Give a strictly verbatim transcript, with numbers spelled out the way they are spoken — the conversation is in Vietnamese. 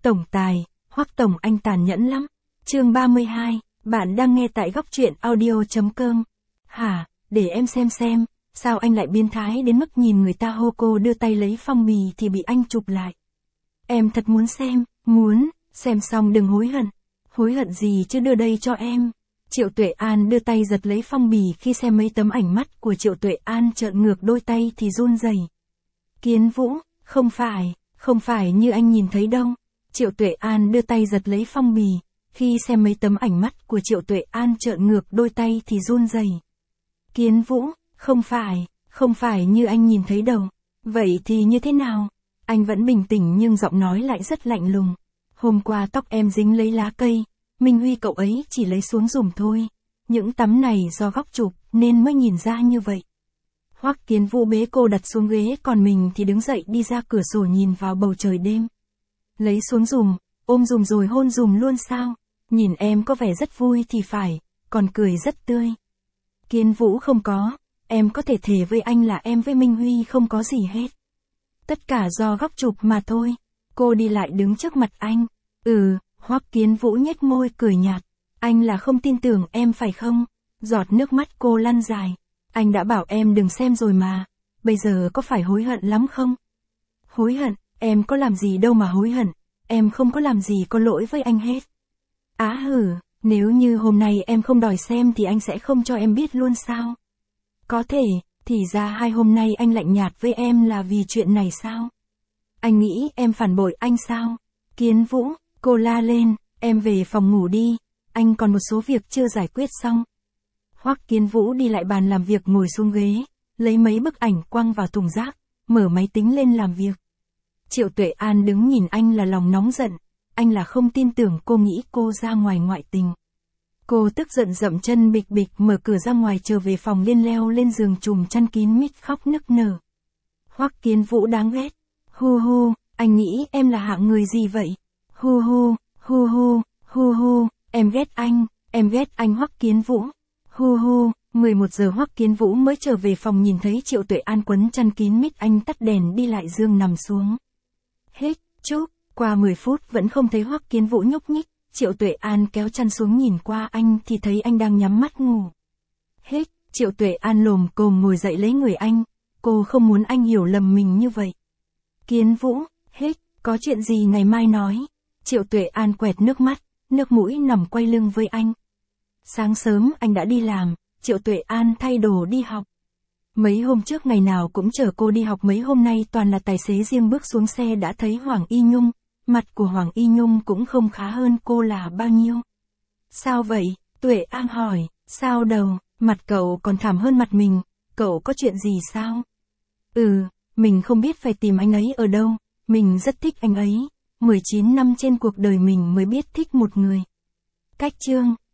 Tổng tài, Hoắc Tổng anh tàn nhẫn lắm. Chương ba mươi hai, bạn đang nghe tại góc truyện audio chấm com. Hả, để em xem xem, sao anh lại biến thái đến mức nhìn người ta hô cô đưa tay lấy phong bì thì bị anh chụp lại. Em thật muốn xem, muốn, xem xong đừng hối hận. Hối hận gì chứ, đưa đây cho em. Triệu Tuệ An đưa tay giật lấy phong bì, khi xem mấy tấm ảnh mắt của Triệu Tuệ An trợn ngược đôi tay thì run rẩy. Kiến Vũ, không phải, không phải như anh nhìn thấy đâu. Triệu Tuệ An đưa tay giật lấy phong bì, khi xem mấy tấm ảnh mắt của Triệu Tuệ An trợn ngược đôi tay thì run rẩy. Kiến Vũ, không phải, không phải như anh nhìn thấy đâu. Vậy thì như thế nào? Anh vẫn bình tĩnh nhưng giọng nói lại rất lạnh lùng. Hôm qua tóc em dính lấy lá cây, Minh Huy cậu ấy chỉ lấy xuống dùm thôi. Những tấm này do góc chụp nên mới nhìn ra như vậy. Hoắc Kiến Vũ bế cô đặt xuống ghế, còn mình thì đứng dậy đi ra cửa sổ nhìn vào bầu trời đêm. Lấy xuống dùm, ôm dùm rồi hôn dùm luôn sao? Nhìn em có vẻ rất vui thì phải, còn cười rất tươi. Kiến Vũ, không có, em có thể thề với anh là em với Minh Huy không có gì hết. Tất cả do góc chụp mà thôi. Cô đi lại đứng trước mặt anh. Ừ, Hoắc Kiến Vũ nhếch môi cười nhạt. Anh là không tin tưởng em phải không? Giọt nước mắt cô lăn dài. Anh đã bảo em đừng xem rồi mà. Bây giờ có phải hối hận lắm không? Hối hận, em có làm gì đâu mà hối hận. Em không có làm gì có lỗi với anh hết. Á hử, nếu như hôm nay em không đòi xem thì anh sẽ không cho em biết luôn sao? Có thể, thì ra hai hôm nay anh lạnh nhạt với em là vì chuyện này sao? Anh nghĩ em phản bội anh sao? Kiến Vũ, cô la lên, em về phòng ngủ đi, anh còn một số việc chưa giải quyết xong. Hoắc Kiến Vũ đi lại bàn làm việc, ngồi xuống ghế, lấy mấy bức ảnh quăng vào thùng rác, mở máy tính lên làm việc. Triệu Tuệ An đứng nhìn anh là lòng nóng giận, anh là không tin tưởng cô nghĩ cô ra ngoài ngoại tình. Cô tức giận dậm chân bịch bịch mở cửa ra ngoài, trở về phòng liên leo lên giường trùm chăn kín mít khóc nức nở. Hoắc Kiến Vũ đáng ghét. Hu hu, anh nghĩ em là hạng người gì vậy? Hu hu, hu hu, hu hu, em ghét anh, em ghét anh Hoắc Kiến Vũ. Hu hu, mười một giờ Hoắc Kiến Vũ mới trở về phòng, nhìn thấy Triệu Tuệ An quấn chăn kín mít, anh tắt đèn đi lại giường nằm xuống. Hết, chúc, qua mười phút vẫn không thấy Hoắc Kiến Vũ nhúc nhích, Triệu Tuệ An kéo chăn xuống nhìn qua anh thì thấy anh đang nhắm mắt ngủ. Hết, Triệu Tuệ An lồm cồm ngồi dậy lấy người anh, cô không muốn anh hiểu lầm mình như vậy. Kiến Vũ, hết, có chuyện gì ngày mai nói. Triệu Tuệ An quẹt nước mắt, nước mũi nằm quay lưng với anh. Sáng sớm anh đã đi làm, Triệu Tuệ An thay đồ đi học. Mấy hôm trước ngày nào cũng chở cô đi học, mấy hôm nay toàn là tài xế riêng. Bước xuống xe đã thấy Hoàng Y Nhung, mặt của Hoàng Y Nhung cũng không khá hơn cô là bao nhiêu. Sao vậy? Tuệ An hỏi, sao đầu, mặt cậu còn thảm hơn mặt mình, cậu có chuyện gì sao? Ừ, mình không biết phải tìm anh ấy ở đâu, mình rất thích anh ấy, mười chín năm trên cuộc đời mình mới biết thích một người. Cách chương